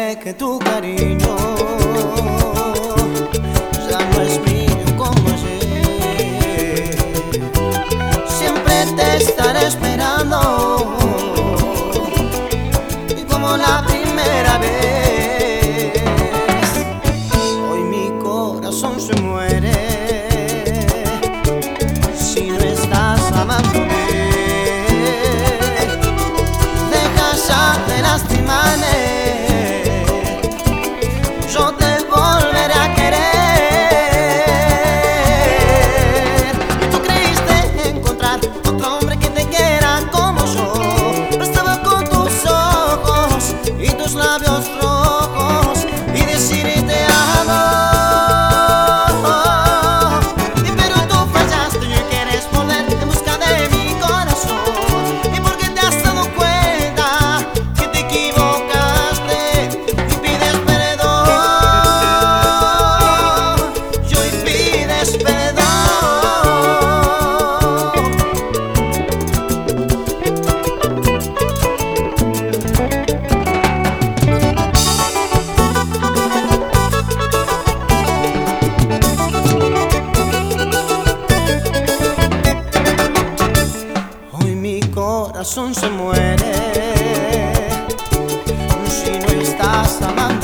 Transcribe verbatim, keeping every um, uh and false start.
sé que tu cariño ya no es mío como ayer. Siempre te estaré esperando y como la primera vez. Hoy mi corazón se muere si no estás amándome. Dejas ya de lastimarme, yo te volveré a querer. Tú creíste encontrar otro hombre que te quiera como yo, pero estaba con tus ojos y tus labios rojos y decirte te amo. Y pero tú fallaste y quieres volver en busca de mi corazón. Y porque te has dado cuenta que te equivocaste y pides perdón. Y hoy pides perdón. Hoy mi corazón se muere si no estás amando.